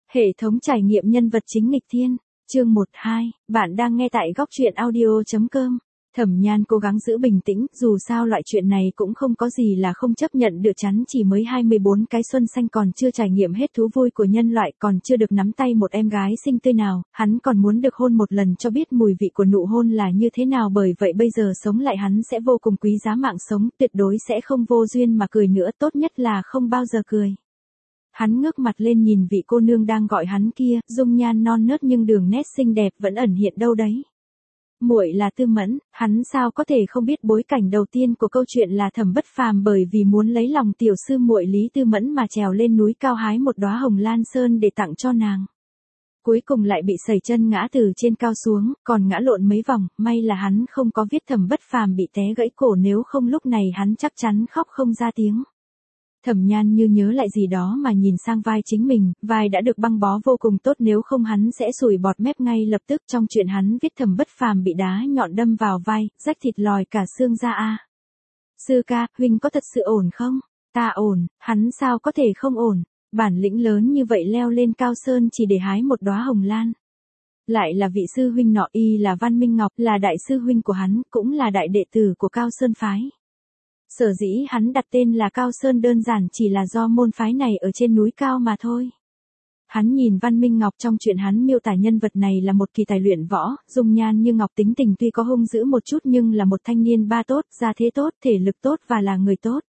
Hệ thống trải nghiệm nhân vật chính nghịch thiên, chương 1-2, bạn đang nghe tại góc truyện audio.com. Thẩm Nhan cố gắng giữ bình tĩnh, dù sao loại chuyện này cũng không có gì là không chấp nhận được, chắn chỉ mới 24 cái xuân xanh còn chưa trải nghiệm hết thú vui của nhân loại, còn chưa được nắm tay một em gái xinh tươi nào, hắn còn muốn được hôn một lần cho biết mùi vị của nụ hôn là như thế nào, bởi vậy bây giờ sống lại hắn sẽ vô cùng quý giá mạng sống, tuyệt đối sẽ không vô duyên mà cười nữa, tốt nhất là không bao giờ cười. Hắn ngước mặt lên nhìn vị cô nương đang gọi hắn kia, dung nhan non nớt nhưng đường nét xinh đẹp vẫn ẩn hiện đâu đấy. Muội là Tư Mẫn, hắn sao có thể không biết bối cảnh đầu tiên của câu chuyện là Thẩm Bất Phàm bởi vì muốn lấy lòng tiểu sư muội Lý Tư Mẫn mà trèo lên núi cao hái một đóa hồng lan sơn để tặng cho nàng. Cuối cùng lại bị sẩy chân ngã từ trên cao xuống, còn ngã lộn mấy vòng, may là hắn không có viết Thẩm Bất Phàm bị té gãy cổ, nếu không lúc này hắn chắc chắn khóc không ra tiếng. Thẩm Nhan như nhớ lại gì đó mà nhìn sang vai chính mình, vai đã được băng bó vô cùng tốt, nếu không hắn sẽ sủi bọt mép ngay lập tức. Trong chuyện hắn viết Thẩm Bất Phàm bị đá nhọn đâm vào vai, rách thịt lòi cả xương ra a. Sư ca, huynh có thật sự ổn không? Ta ổn, hắn sao có thể không ổn, bản lĩnh lớn như vậy leo lên cao sơn chỉ để hái một đóa hồng lan. Lại là vị sư huynh nọ, y là Văn Minh Ngọc, là đại sư huynh của hắn, cũng là đại đệ tử của Cao Sơn phái. Sở dĩ hắn đặt tên là Cao Sơn đơn giản chỉ là do môn phái này ở trên núi cao mà thôi. Hắn nhìn Văn Minh Ngọc, trong chuyện hắn miêu tả nhân vật này là một kỳ tài luyện võ, dung nhan như ngọc, tính tình tuy có hung dữ một chút nhưng là một thanh niên ba tốt, gia thế tốt, thể lực tốt và là người tốt.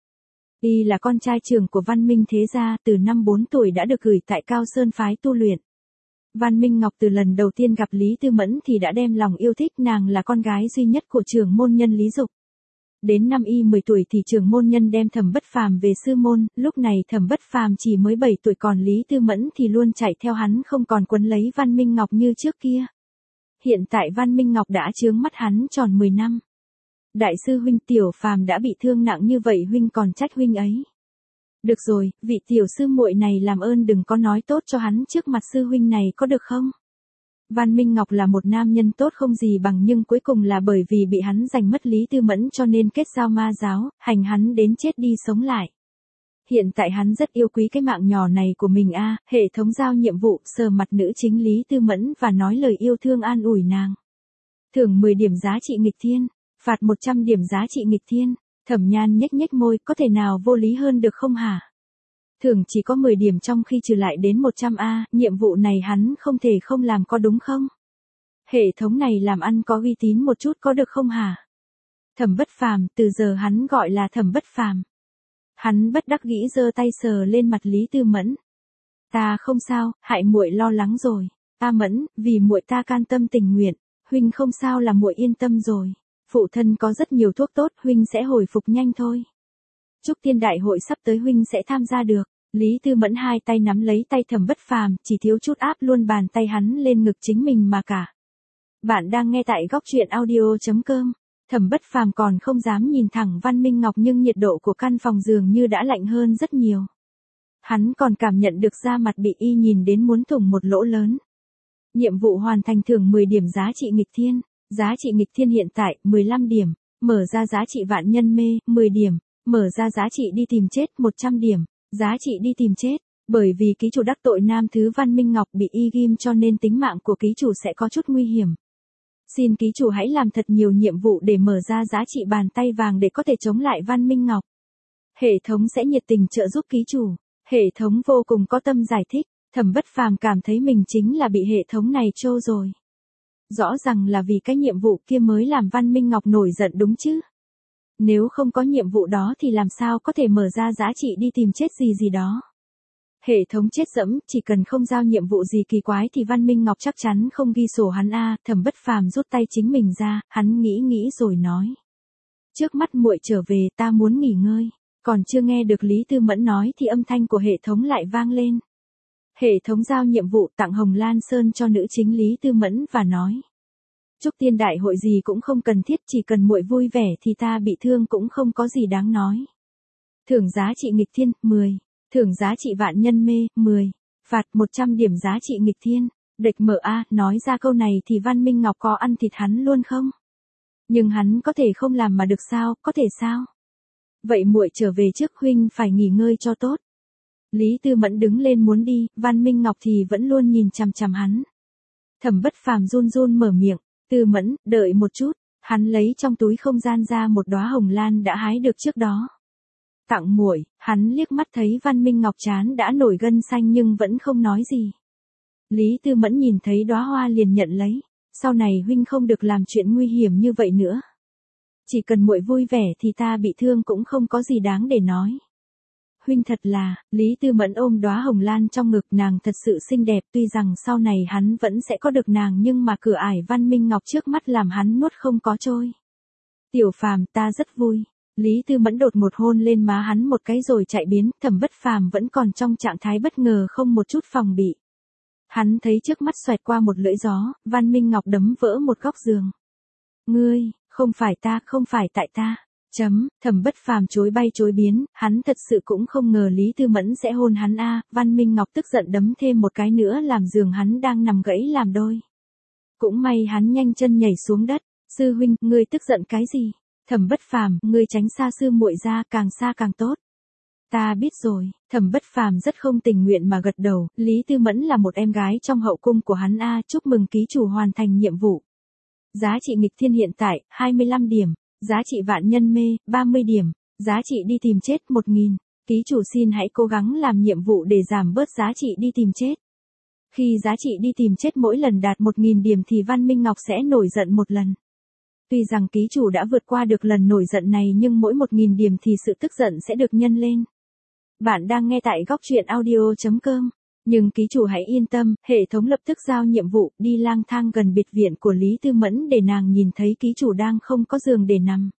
Y là con trai trưởng của Văn Minh thế gia, từ năm 4 tuổi đã được gửi tại Cao Sơn phái tu luyện. Văn Minh Ngọc từ lần đầu tiên gặp Lý Tư Mẫn thì đã đem lòng yêu thích nàng, là con gái duy nhất của trưởng môn nhân Lý Dục. Đến năm y 10 tuổi thì trưởng môn nhân đem Thẩm Bất Phàm về sư môn, lúc này Thẩm Bất Phàm chỉ mới 7 tuổi, còn Lý Tư Mẫn thì luôn chạy theo hắn, không còn quấn lấy Văn Minh Ngọc như trước kia. Hiện tại Văn Minh Ngọc đã chướng mắt hắn tròn 10 năm. Đại sư huynh, tiểu phàm đã bị thương nặng như vậy huynh còn trách huynh ấy. Được rồi, vị tiểu sư muội này làm ơn đừng có nói tốt cho hắn trước mặt sư huynh này có được không? Văn Minh Ngọc là một nam nhân tốt không gì bằng, nhưng cuối cùng là bởi vì bị hắn giành mất Lý Tư Mẫn cho nên kết giao ma giáo, hành hắn đến chết đi sống lại. Hiện tại hắn rất yêu quý cái mạng nhỏ này của mình a. Hệ thống giao nhiệm vụ sờ mặt nữ chính Lý Tư Mẫn và nói lời yêu thương an ủi nàng. Thưởng 10 điểm giá trị nghịch thiên, phạt 100 điểm giá trị nghịch thiên. Thẩm Nhan nhếch nhếch môi, có thể nào vô lý hơn được không hả? Thưởng chỉ có 10 điểm trong khi trừ lại đến 100 nhiệm vụ này hắn không thể không làm có đúng không? Hệ thống này làm ăn có uy tín một chút có được không hả? Thẩm Bất Phàm, từ giờ hắn gọi là Thẩm Bất Phàm. Hắn bất đắc dĩ giơ tay sờ lên mặt Lý Tư Mẫn. Ta không sao, hại muội lo lắng rồi. Ta Mẫn, vì muội ta can tâm tình nguyện, huynh không sao là muội yên tâm rồi. Phụ thân có rất nhiều thuốc tốt, huynh sẽ hồi phục nhanh thôi. Trúc Tiên đại hội sắp tới huynh sẽ tham gia được. Lý Tư Mẫn hai tay nắm lấy tay Thẩm Bất Phàm, chỉ thiếu chút áp luôn bàn tay hắn lên ngực chính mình mà cả. Bạn đang nghe tại góc truyện audio.com. Thẩm Bất Phàm còn không dám nhìn thẳng Văn Minh Ngọc, nhưng nhiệt độ của căn phòng dường như đã lạnh hơn rất nhiều. Hắn còn cảm nhận được da mặt bị y nhìn đến muốn thủng một lỗ lớn. Nhiệm vụ hoàn thành, thưởng 10 điểm giá trị nghịch thiên. Giá trị nghịch thiên hiện tại 15 điểm, mở ra giá trị vạn nhân mê 10 điểm, mở ra giá trị đi tìm chết 100 điểm, giá trị đi tìm chết, bởi vì ký chủ đắc tội nam thứ Văn Minh Ngọc bị y ghim cho nên tính mạng của ký chủ sẽ có chút nguy hiểm. Xin ký chủ hãy làm thật nhiều nhiệm vụ để mở ra giá trị bàn tay vàng để có thể chống lại Văn Minh Ngọc. Hệ thống sẽ nhiệt tình trợ giúp ký chủ. Hệ thống vô cùng có tâm giải thích, Thẩm Bất Phàm cảm thấy mình chính là bị hệ thống này trô rồi. Rõ ràng là vì cái nhiệm vụ kia mới làm Văn Minh Ngọc nổi giận đúng chứ. Nếu không có nhiệm vụ đó thì làm sao có thể mở ra giá trị đi tìm chết gì đó. Hệ thống chết dẫm, chỉ cần không giao nhiệm vụ gì kỳ quái thì Văn Minh Ngọc chắc chắn không ghi sổ hắn a. Thẩm Bất Phàm rút tay chính mình ra, hắn nghĩ rồi nói. Trước mắt muội trở về, ta muốn nghỉ ngơi. Còn chưa nghe được Lý Tư Mẫn nói thì âm thanh của hệ thống lại vang lên. Hệ thống giao nhiệm vụ tặng Hồng Lan Sơn cho nữ chính Lý Tư Mẫn và nói. Trúc Tiên đại hội gì cũng không cần thiết, chỉ cần muội vui vẻ thì ta bị thương cũng không có gì đáng nói. Thưởng giá trị nghịch thiên 10, thưởng giá trị vạn nhân mê 10, phạt 100 điểm giá trị nghịch thiên. Địch mở a, nói ra câu này thì Văn Minh Ngọc có ăn thịt hắn luôn không? Nhưng hắn có thể không làm mà được sao, có thể sao? Vậy muội trở về trước, huynh phải nghỉ ngơi cho tốt. Lý Tư Mẫn đứng lên muốn đi, Văn Minh Ngọc thì vẫn luôn nhìn chằm chằm hắn. Thẩm Bất Phàm run run mở miệng, Tư Mẫn, đợi một chút, hắn lấy trong túi không gian ra một đóa hồng lan đã hái được trước đó. Tặng muội, hắn liếc mắt thấy Văn Minh Ngọc trán đã nổi gân xanh nhưng vẫn không nói gì. Lý Tư Mẫn nhìn thấy đóa hoa liền nhận lấy, sau này huynh không được làm chuyện nguy hiểm như vậy nữa. Chỉ cần muội vui vẻ thì ta bị thương cũng không có gì đáng để nói. Huynh thật là, Lý Tư Mẫn ôm đóa hồng lan trong ngực, nàng thật sự xinh đẹp, tuy rằng sau này hắn vẫn sẽ có được nàng nhưng mà cửa ải Văn Minh Ngọc trước mắt làm hắn nuốt không có trôi. Tiểu Phàm, ta rất vui. Lý Tư Mẫn đột một hôn lên má hắn một cái rồi chạy biến, Thẩm Bất Phàm vẫn còn trong trạng thái bất ngờ không một chút phòng bị. Hắn thấy trước mắt xoẹt qua một lưỡi gió, Văn Minh Ngọc đấm vỡ một góc giường. Ngươi, không phải ta, không phải tại ta. Thẩm Bất Phàm chối bay chối biến, hắn thật sự cũng không ngờ Lý Tư Mẫn sẽ hôn hắn a. Văn Minh Ngọc tức giận đấm thêm một cái nữa làm giường hắn đang nằm gãy làm đôi. Cũng may hắn nhanh chân nhảy xuống đất. Sư huynh, ngươi tức giận cái gì? Thẩm Bất Phàm, ngươi tránh xa sư muội ra, càng xa càng tốt. Ta biết rồi. Thẩm Bất Phàm rất không tình nguyện mà gật đầu, Lý Tư Mẫn là một em gái trong hậu cung của hắn a. Chúc mừng ký chủ hoàn thành nhiệm vụ. Giá trị nghịch thiên hiện tại, 25 điểm. Giá trị vạn nhân mê, 30 điểm. Giá trị đi tìm chết, 1000. Ký chủ xin hãy cố gắng làm nhiệm vụ để giảm bớt giá trị đi tìm chết. Khi giá trị đi tìm chết mỗi lần đạt 1000 điểm thì Văn Minh Ngọc sẽ nổi giận một lần. Tuy rằng ký chủ đã vượt qua được lần nổi giận này nhưng mỗi 1000 điểm thì sự tức giận sẽ được nhân lên. Bạn đang nghe tại góc truyện audio.com. Nhưng ký chủ hãy yên tâm, hệ thống lập tức giao nhiệm vụ đi lang thang gần biệt viện của Lý Tư Mẫn để nàng nhìn thấy ký chủ đang không có giường để nằm.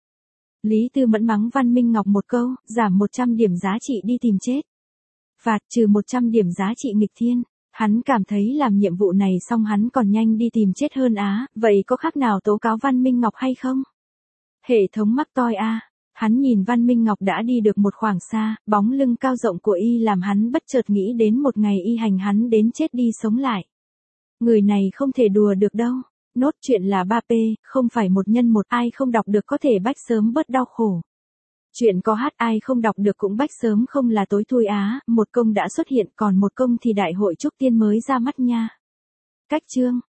Lý Tư Mẫn mắng Văn Minh Ngọc một câu, giảm 100 điểm giá trị đi tìm chết. Phạt trừ 100 điểm giá trị nghịch thiên. Hắn cảm thấy làm nhiệm vụ này xong hắn còn nhanh đi tìm chết hơn á, vậy có khác nào tố cáo Văn Minh Ngọc hay không? Hệ thống mắc toi a. Hắn nhìn Văn Minh Ngọc đã đi được một khoảng xa, bóng lưng cao rộng của y làm hắn bất chợt nghĩ đến một ngày y hành hắn đến chết đi sống lại. Người này không thể đùa được đâu. Nốt chuyện là 3P, không phải 1x1, ai không đọc được có thể bách sớm bớt đau khổ. Chuyện có hát ai không đọc được cũng bách sớm không là tối thui á, một công đã xuất hiện còn một công thì đại hội trúc tiên mới ra mắt nha. Cách chương